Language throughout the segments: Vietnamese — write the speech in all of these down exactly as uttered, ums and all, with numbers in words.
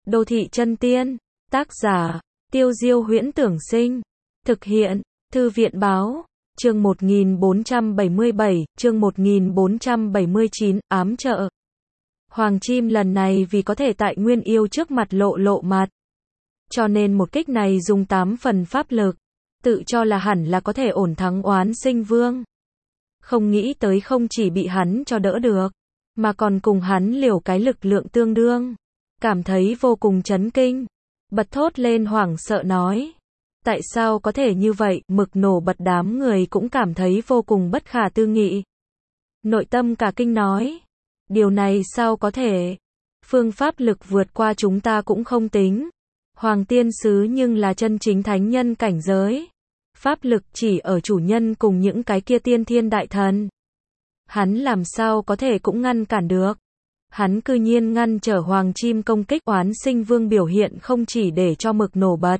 Đô thị chân tiên, tác giả, Tiêu Diêu Huyễn Tưởng Sinh, thực hiện, Thư viện Báo, chương một nghìn bốn trăm bảy mươi bảy, chương một nghìn bốn trăm bảy mươi chín, ám trợ. Hoàng Chim lần này vì có thể tại Nguyên Yêu trước mặt lộ lộ mặt, cho nên một kích này dùng tám phần pháp lực, tự cho là hẳn là có thể ổn thắng Oán Sinh Vương. Không nghĩ tới không chỉ bị hắn cho đỡ được, mà còn cùng hắn liều cái lực lượng tương đương. Cảm thấy vô cùng chấn kinh, bật thốt lên hoảng sợ nói. Tại sao có thể như vậy, mực nổ bật đám người cũng cảm thấy vô cùng bất khả tư nghị. Nội tâm cả kinh nói. Điều này sao có thể? Phương pháp lực vượt qua chúng ta cũng không tính. Hoàng tiên sứ nhưng là chân chính thánh nhân cảnh giới. Pháp lực chỉ ở chủ nhân cùng những cái kia tiên thiên đại thần. Hắn làm sao có thể cũng ngăn cản được. Hắn cư nhiên ngăn trở Hoàng Chim công kích. Oán Sinh Vương biểu hiện không chỉ để cho mực nổ bật.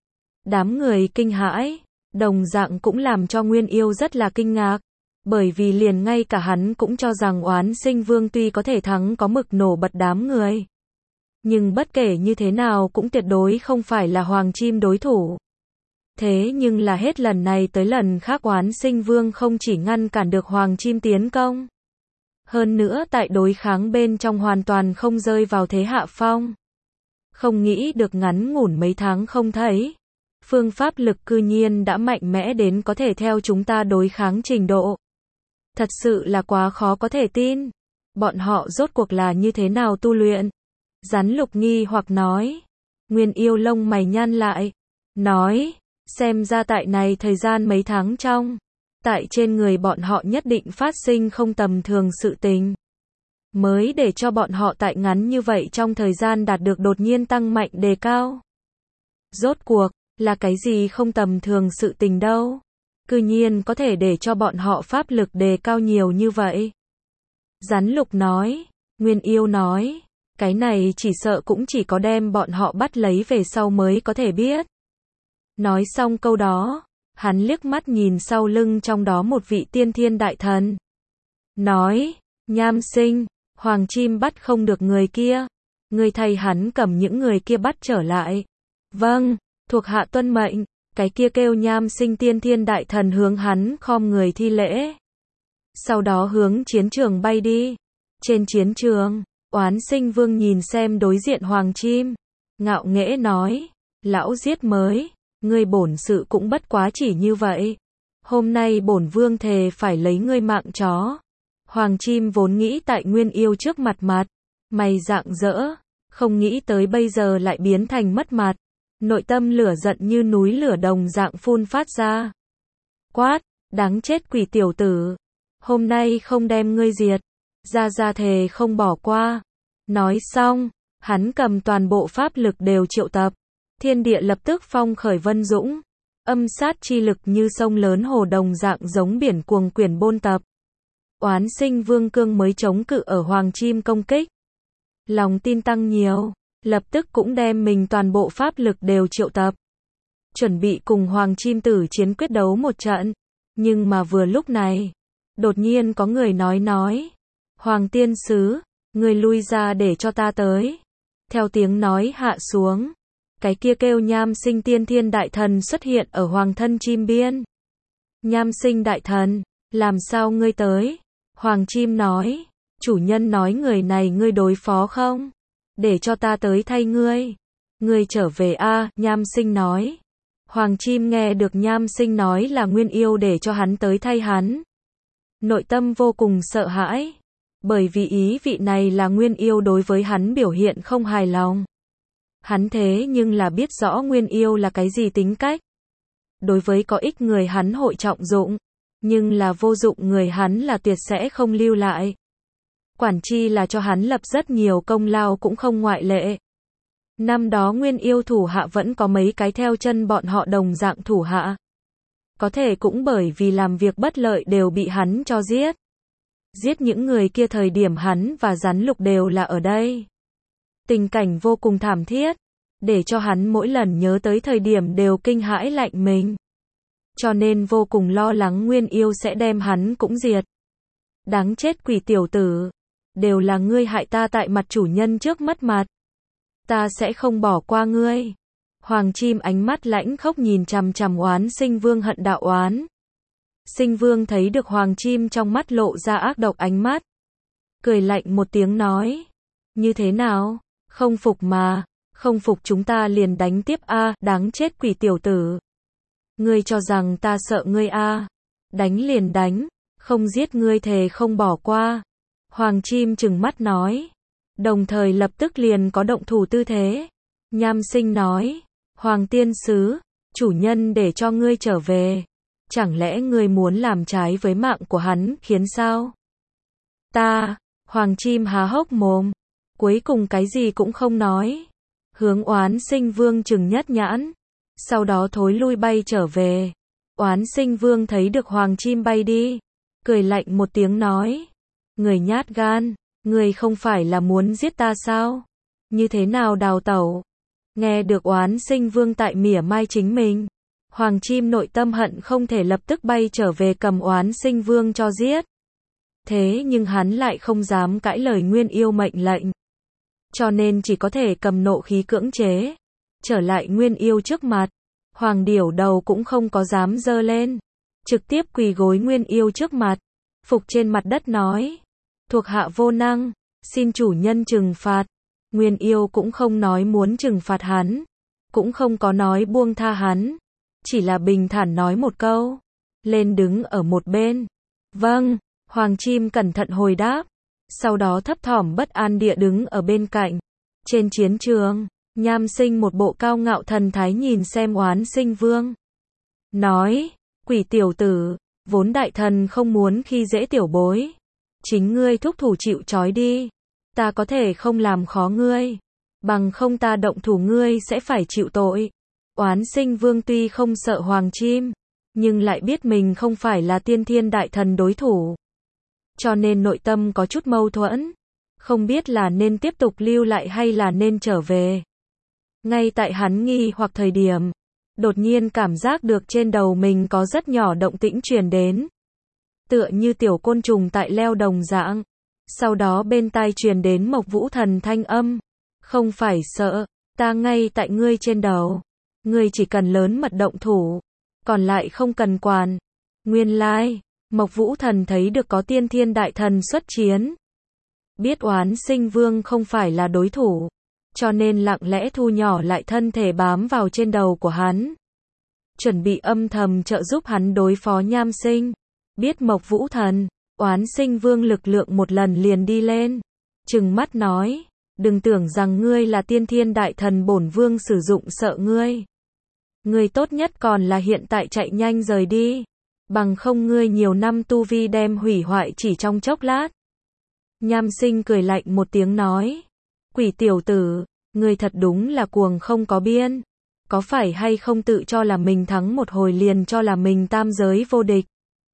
Đám người kinh hãi, đồng dạng cũng làm cho Nguyên Yêu rất là kinh ngạc. Bởi vì liền ngay cả hắn cũng cho rằng Oán Sinh Vương tuy có thể thắng có mực nổ bật đám người. Nhưng bất kể như thế nào cũng tuyệt đối không phải là Hoàng Chim đối thủ. Thế nhưng là hết lần này tới lần khác Oán Sinh Vương không chỉ ngăn cản được Hoàng Chim tiến công. Hơn nữa tại đối kháng bên trong hoàn toàn không rơi vào thế hạ phong. Không nghĩ được ngắn ngủn mấy tháng không thấy. Phương pháp lực cư nhiên đã mạnh mẽ đến có thể theo chúng ta đối kháng trình độ. Thật sự là quá khó có thể tin. Bọn họ rốt cuộc là như thế nào tu luyện? Rắn Lục nghi hoặc nói. Nguyên Yêu lông mày nhăn lại. Nói, xem ra tại này thời gian mấy tháng trong. Tại trên người bọn họ nhất định phát sinh không tầm thường sự tình. Mới để cho bọn họ tại ngắn như vậy trong thời gian đạt được đột nhiên tăng mạnh đề cao. Rốt cuộc, là cái gì không tầm thường sự tình đâu. Cư nhiên có thể để cho bọn họ pháp lực đề cao nhiều như vậy. Rắn Lục nói, Nguyên Yêu nói, cái này chỉ sợ cũng chỉ có đem bọn họ bắt lấy về sau mới có thể biết. Nói xong câu đó, hắn liếc mắt nhìn sau lưng trong đó một vị tiên thiên đại thần. Nói, Nham Sinh, Hoàng Chim bắt không được người kia. Người thay hắn cầm những người kia bắt trở lại. Vâng, thuộc hạ tuân mệnh. Cái kia kêu Nham Sinh tiên thiên đại thần hướng hắn khom người thi lễ. Sau đó hướng chiến trường bay đi. Trên chiến trường, Oán Sinh Vương nhìn xem đối diện Hoàng Chim. Ngạo nghễ nói, lão giết mới. Ngươi bổn sự cũng bất quá chỉ như vậy. Hôm nay bổn vương thề phải lấy ngươi mạng chó. Hoàng Chim vốn nghĩ tại Nguyên Yêu trước mặt mặt. Mày rạng rỡ. Không nghĩ tới bây giờ lại biến thành mất mặt. Nội tâm lửa giận như núi lửa đồng dạng phun phát ra. Quát, đáng chết quỷ tiểu tử. Hôm nay không đem ngươi diệt. Ra ra thề không bỏ qua. Nói xong, hắn cầm toàn bộ pháp lực đều triệu tập. Thiên địa lập tức phong khởi vân dũng. Âm sát chi lực như sông lớn hồ đồng dạng giống biển cuồng quyển bôn tập. Oán Sinh Vương cương mới chống cự ở Hoàng Chim công kích. Lòng tin tăng nhiều. Lập tức cũng đem mình toàn bộ pháp lực đều triệu tập. Chuẩn bị cùng Hoàng Chim tử chiến quyết đấu một trận. Nhưng mà vừa lúc này, đột nhiên có người nói nói. Hoàng tiên sứ, người lui ra để cho ta tới. Theo tiếng nói hạ xuống. Cái kia kêu Nham Sinh tiên thiên đại thần xuất hiện ở Hoàng thân Chim biên. Nham Sinh đại thần, làm sao ngươi tới? Hoàng Chim nói, chủ nhân nói người này ngươi đối phó không? Để cho ta tới thay ngươi. Ngươi trở về a, à, Nham Sinh nói. Hoàng Chim nghe được Nham Sinh nói là Nguyên Yêu để cho hắn tới thay hắn. Nội tâm vô cùng sợ hãi. Bởi vì ý vị này là Nguyên Yêu đối với hắn biểu hiện không hài lòng. Hắn thế nhưng là biết rõ Nguyên Yêu là cái gì tính cách. Đối với có ích người hắn hội trọng dụng. Nhưng là vô dụng người hắn là tuyệt sẽ không lưu lại. Quản chi là cho hắn lập rất nhiều công lao cũng không ngoại lệ. Năm đó Nguyên Yêu thủ hạ vẫn có mấy cái theo chân bọn họ đồng dạng thủ hạ. Có thể cũng bởi vì làm việc bất lợi đều bị hắn cho giết. Giết những người kia thời điểm hắn và Rắn Lục đều là ở đây. Tình cảnh vô cùng thảm thiết. Để cho hắn mỗi lần nhớ tới thời điểm đều kinh hãi lạnh mình. Cho nên vô cùng lo lắng Nguyên Yêu sẽ đem hắn cũng diệt. Đáng chết quỷ tiểu tử. Đều là ngươi hại ta tại mặt chủ nhân trước mất mặt. ta sẽ không bỏ qua ngươi. Hoàng chim ánh mắt lãnh khốc nhìn chằm chằm Oán Sinh Vương hận đạo oán. Sinh Vương thấy được Hoàng chim trong mắt lộ ra ác độc ánh mắt. Cười lạnh một tiếng nói. Như thế nào? Không phục mà. Không phục chúng ta liền đánh tiếp a, đáng chết quỷ tiểu tử. Ngươi cho rằng ta sợ ngươi a? Đánh liền đánh, không giết ngươi thề không bỏ qua. Hoàng chim trừng mắt nói. Đồng thời lập tức liền có động thủ tư thế. Nham Sinh nói. Hoàng tiên sứ, chủ nhân để cho ngươi trở về. Chẳng lẽ ngươi muốn làm trái với mạng của hắn khiến sao? Ta, Hoàng chim há hốc mồm. Cuối cùng cái gì cũng không nói. Hướng Oán Sinh Vương trừng nhất nhãn. Sau đó thối lui bay trở về. Oán Sinh Vương thấy được Hoàng chim bay đi. Cười lạnh một tiếng nói. Người nhát gan, người không phải là muốn giết ta sao? Như thế nào đào tẩu? Nghe được Oán Sinh Vương tại mỉa mai chính mình. Hoàng chim nội tâm hận không thể lập tức bay trở về cầm Oán Sinh Vương cho giết. Thế nhưng hắn lại không dám cãi lời Nguyên Yêu mệnh lệnh. Cho nên chỉ có thể cầm nộ khí cưỡng chế. Trở lại Nguyên Yêu trước mặt. Hoàng điểu đầu cũng không có dám dơ lên. Trực tiếp quỳ gối Nguyên Yêu trước mặt. Phục trên mặt đất nói. Thuộc hạ vô năng, xin chủ nhân trừng phạt. Nguyên Yêu cũng không nói muốn trừng phạt hắn. Cũng không có nói buông tha hắn. Chỉ là bình thản nói một câu. Lên đứng ở một bên. Vâng, Hoàng chim cẩn thận hồi đáp. Sau đó thấp thỏm bất an địa đứng ở bên cạnh. Trên chiến trường, Nham Sinh một bộ cao ngạo thần thái nhìn xem Oán Sinh Vương. Nói, quỷ tiểu tử, vốn đại thần không muốn khi dễ tiểu bối. Chính ngươi thúc thủ chịu trói đi. Ta có thể không làm khó ngươi. Bằng không ta động thủ ngươi sẽ phải chịu tội. Oán Sinh Vương tuy không sợ Hoàng chim, nhưng lại biết mình không phải là tiên thiên đại thần đối thủ. Cho nên nội tâm có chút mâu thuẫn. Không biết là nên tiếp tục lưu lại hay là nên trở về. Ngay tại hắn nghi hoặc thời điểm, đột nhiên cảm giác được trên đầu mình có rất nhỏ động tĩnh truyền đến. Tựa như tiểu côn trùng tại leo đồng dạng. Sau đó bên tai truyền đến Mộc Vũ Thần thanh âm. Không phải sợ, ta ngay tại ngươi trên đầu. Ngươi chỉ cần lớn mật động thủ. Còn lại không cần quản. Nguyên lai, Mộc Vũ Thần thấy được có tiên thiên đại thần xuất chiến. Biết Oán Sinh Vương không phải là đối thủ. Cho nên lặng lẽ thu nhỏ lại thân thể bám vào trên đầu của hắn. Chuẩn bị âm thầm trợ giúp hắn đối phó Nham Sinh. Biết Mộc Vũ Thần, Oán Sinh Vương lực lượng một lần liền đi lên. Trừng mắt nói, đừng tưởng rằng ngươi là tiên thiên đại thần bổn vương sử dụng sợ ngươi. Ngươi tốt nhất còn là hiện tại chạy nhanh rời đi. Bằng không ngươi nhiều năm tu vi đem hủy hoại chỉ trong chốc lát. Nham Sinh cười lạnh một tiếng nói. Quỷ tiểu tử, ngươi thật đúng là cuồng không có biên. Có phải hay không tự cho là mình thắng một hồi liền cho là mình tam giới vô địch.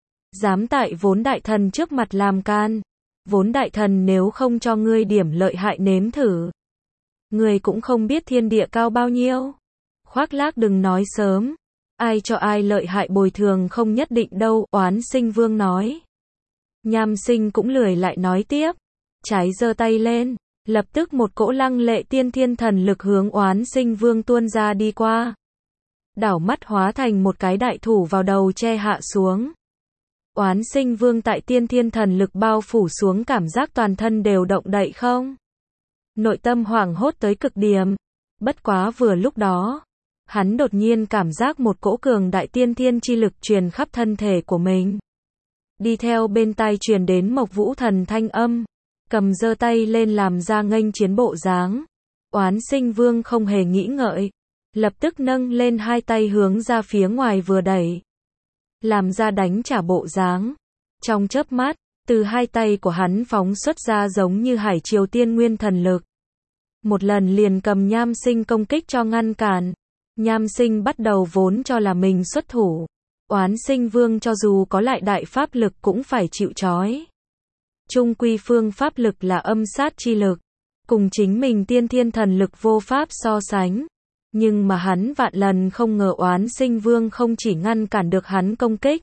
Dám tại vốn đại thần trước mặt làm can. Vốn đại thần nếu không cho ngươi điểm lợi hại nếm thử. Ngươi cũng không biết thiên địa cao bao nhiêu. Khoác lác đừng nói sớm. Ai cho ai lợi hại bồi thường không nhất định đâu, Oán Sinh Vương nói. Nham Sinh cũng lười lại nói tiếp. Trái giơ tay lên. Lập tức một cỗ lăng lệ tiên thiên thần lực hướng Oán Sinh Vương tuôn ra đi qua. Đảo mắt hóa thành một cái đại thủ vào đầu che hạ xuống. Oán Sinh Vương tại tiên thiên thần lực bao phủ xuống cảm giác toàn thân đều động đậy không. Nội tâm hoảng hốt tới cực điểm. Bất quá vừa lúc đó, hắn đột nhiên cảm giác một cỗ cường đại tiên thiên chi lực truyền khắp thân thể của mình. Đi theo bên tai truyền đến Mộc Vũ Thần thanh âm. Cầm giơ tay lên làm ra nghênh chiến bộ dáng. Oán Sinh Vương không hề nghĩ ngợi. Lập tức nâng lên hai tay hướng ra phía ngoài vừa đẩy. Làm ra đánh trả bộ dáng. Trong chớp mắt, từ hai tay của hắn phóng xuất ra giống như hải triều tiên nguyên thần lực. Một lần liền cầm Nham Sinh công kích cho ngăn cản. Nham Sinh bắt đầu vốn cho là mình xuất thủ. Oán Sinh Vương cho dù có lại đại pháp lực cũng phải chịu trói. Trung quy phương pháp lực là âm sát chi lực. Cùng chính mình tiên thiên thần lực vô pháp so sánh. Nhưng mà hắn vạn lần không ngờ Oán Sinh Vương không chỉ ngăn cản được hắn công kích.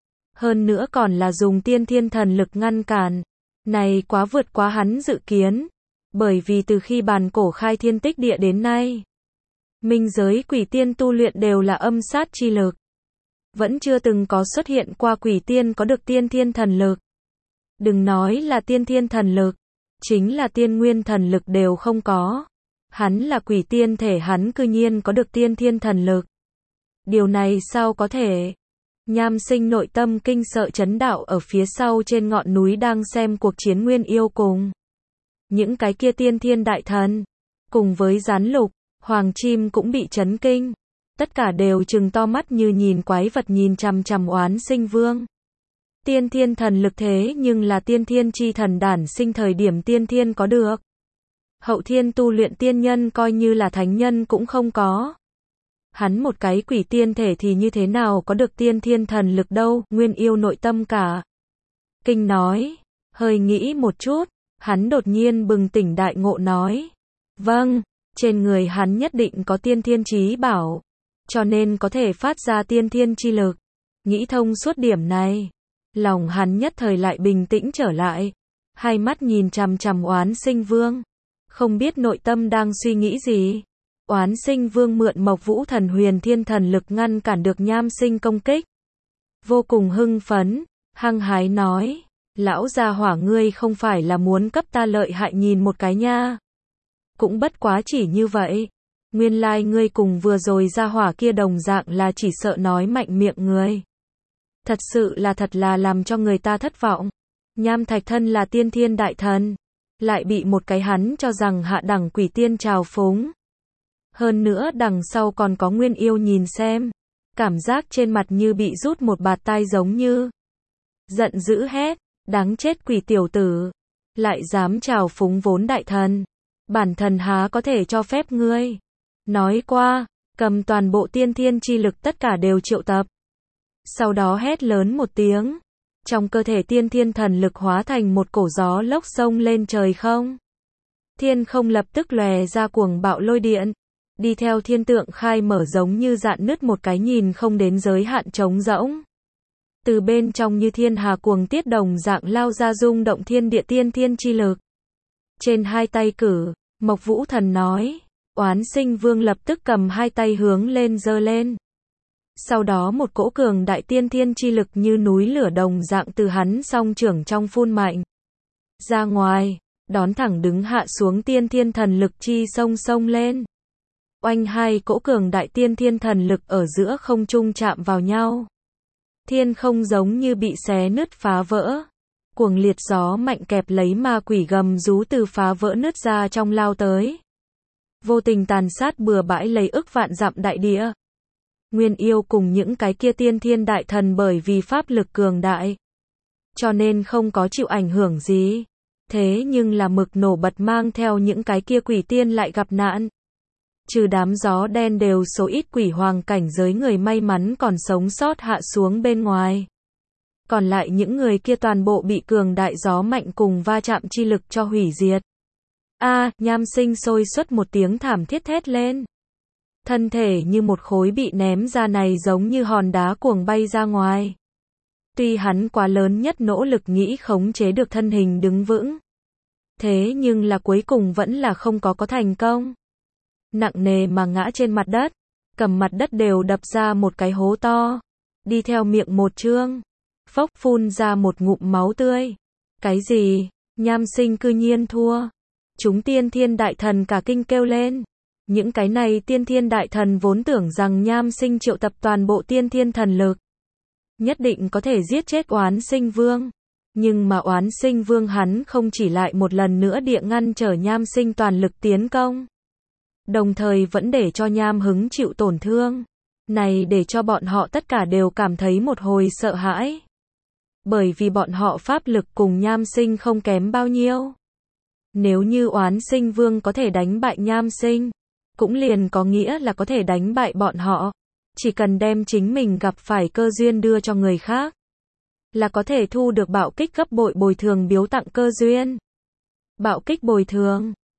Hơn nữa còn là dùng tiên thiên thần lực ngăn cản. Này quá vượt quá hắn dự kiến. Bởi vì từ khi bàn cổ khai thiên tích địa đến nay, minh giới quỷ tiên tu luyện đều là âm sát chi lực. Vẫn chưa từng có xuất hiện qua quỷ tiên có được tiên thiên thần lực. Đừng nói là tiên thiên thần lực, chính là tiên nguyên thần lực đều không có. Hắn là quỷ tiên thể hắn cư nhiên có được tiên thiên thần lực. Điều này sao có thể? Nham Sinh nội tâm kinh sợ chấn đạo ở phía sau trên ngọn núi đang xem cuộc chiến Nguyên Yêu cùng những cái kia tiên thiên đại thần, cùng với Gián Lục, Hoàng Chim cũng bị chấn kinh. Tất cả đều trừng to mắt như nhìn quái vật nhìn chằm chằm Oán Sinh Vương. Tiên thiên thần lực thế nhưng là tiên thiên chi thần đản sinh thời điểm tiên thiên có được. Hậu thiên tu luyện tiên nhân coi như là thánh nhân cũng không có. Hắn một cái quỷ tiên thể thì như thế nào có được tiên thiên thần lực đâu, Nguyên Yêu nội tâm cả kinh nói, hơi nghĩ một chút, hắn đột nhiên bừng tỉnh đại ngộ nói. Vâng, trên người hắn nhất định có tiên thiên chí bảo, cho nên có thể phát ra tiên thiên chi lực. Nghĩ thông suốt điểm này, lòng hắn nhất thời lại bình tĩnh trở lại, hai mắt nhìn chằm chằm Oán Sinh Vương, không biết nội tâm đang suy nghĩ gì. Oán Sinh Vương mượn Mộc Vũ Thần Huyền Thiên thần lực ngăn cản được Nham Sinh công kích. Vô cùng hưng phấn, hăng hái nói, lão gia hỏa ngươi không phải là muốn cấp ta lợi hại nhìn một cái nha. Cũng bất quá chỉ như vậy. Nguyên lai like ngươi cùng vừa rồi gia hỏa kia đồng dạng là chỉ sợ nói mạnh miệng người. Thật sự là thật là làm cho người ta thất vọng. Nham Thạch thân là tiên thiên đại thần, lại bị một cái hắn cho rằng hạ đẳng quỷ tiên trào phúng. Hơn nữa đằng sau còn có Nguyên Yêu nhìn xem, cảm giác trên mặt như bị rút một bạt tai giống như. Giận dữ hét, đáng chết quỷ tiểu tử, lại dám trào phúng vốn đại thần. Bản thần há có thể cho phép ngươi. Nói qua, cầm toàn bộ tiên thiên chi lực tất cả đều triệu tập. Sau đó hét lớn một tiếng. Trong cơ thể tiên thiên thần lực hóa thành một cổ gió lốc sông lên trời không. Thiên không lập tức lòe ra cuồng bạo lôi điện. Đi theo thiên tượng khai mở giống như dạn nứt một cái nhìn không đến giới hạn trống rỗng. Từ bên trong như thiên hà cuồng tiết đồng dạng lao ra rung động thiên địa tiên thiên chi lực. Trên hai tay cử, Mộc Vũ Thần nói. Oán Sinh Vương lập tức cầm hai tay hướng lên giơ lên. Sau đó một cỗ cường đại tiên thiên chi lực như núi lửa đồng dạng từ hắn song trưởng trong phun mạnh ra ngoài, đón thẳng đứng hạ xuống tiên thiên thần lực chi sông sông lên. Oanh, hai cỗ cường đại tiên thiên thần lực ở giữa không trung chạm vào nhau. Thiên không giống như bị xé nứt phá vỡ. Cuồng liệt gió mạnh kẹp lấy ma quỷ gầm rú từ phá vỡ nứt ra trong lao tới. Vô tình tàn sát bừa bãi lấy ức vạn dặm đại địa. Nguyên Yêu cùng những cái kia tiên thiên đại thần bởi vì pháp lực cường đại, cho nên không có chịu ảnh hưởng gì. Thế nhưng là mực nổ bật mang theo những cái kia quỷ tiên lại gặp nạn. Trừ đám gió đen đều số ít quỷ hoàng cảnh giới người may mắn còn sống sót hạ xuống bên ngoài. Còn lại những người kia toàn bộ bị cường đại gió mạnh cùng va chạm chi lực cho hủy diệt. A, à, Nham Sinh sôi xuất một tiếng thảm thiết thét lên. Thân thể như một khối bị ném ra này giống như hòn đá cuồng bay ra ngoài. Tuy hắn quá lớn nhất nỗ lực nghĩ khống chế được thân hình đứng vững. Thế nhưng là cuối cùng vẫn là không có có thành công. Nặng nề mà ngã trên mặt đất, cầm mặt đất đều đập ra một cái hố to. Đi theo miệng một chương, phốc phun ra một ngụm máu tươi. Cái gì? Nham Sinh cư nhiên thua. Chúng tiên thiên đại thần cả kinh kêu lên. Những cái này tiên thiên đại thần vốn tưởng rằng Nham Sinh triệu tập toàn bộ tiên thiên thần lực, nhất định có thể giết chết Oán Sinh Vương. Nhưng mà Oán Sinh Vương hắn không chỉ lại một lần nữa địa ngăn trở Nham Sinh toàn lực tiến công, đồng thời vẫn để cho Nham Hứng chịu tổn thương. Này để cho bọn họ tất cả đều cảm thấy một hồi sợ hãi. Bởi vì bọn họ pháp lực cùng Nham Sinh không kém bao nhiêu. Nếu như Oán Sinh Vương có thể đánh bại Nham Sinh, cũng liền có nghĩa là có thể đánh bại bọn họ. Chỉ cần đem chính mình gặp phải cơ duyên đưa cho người khác, là có thể thu được bạo kích gấp bội bồi thường biếu tặng cơ duyên. Bạo kích bồi thường.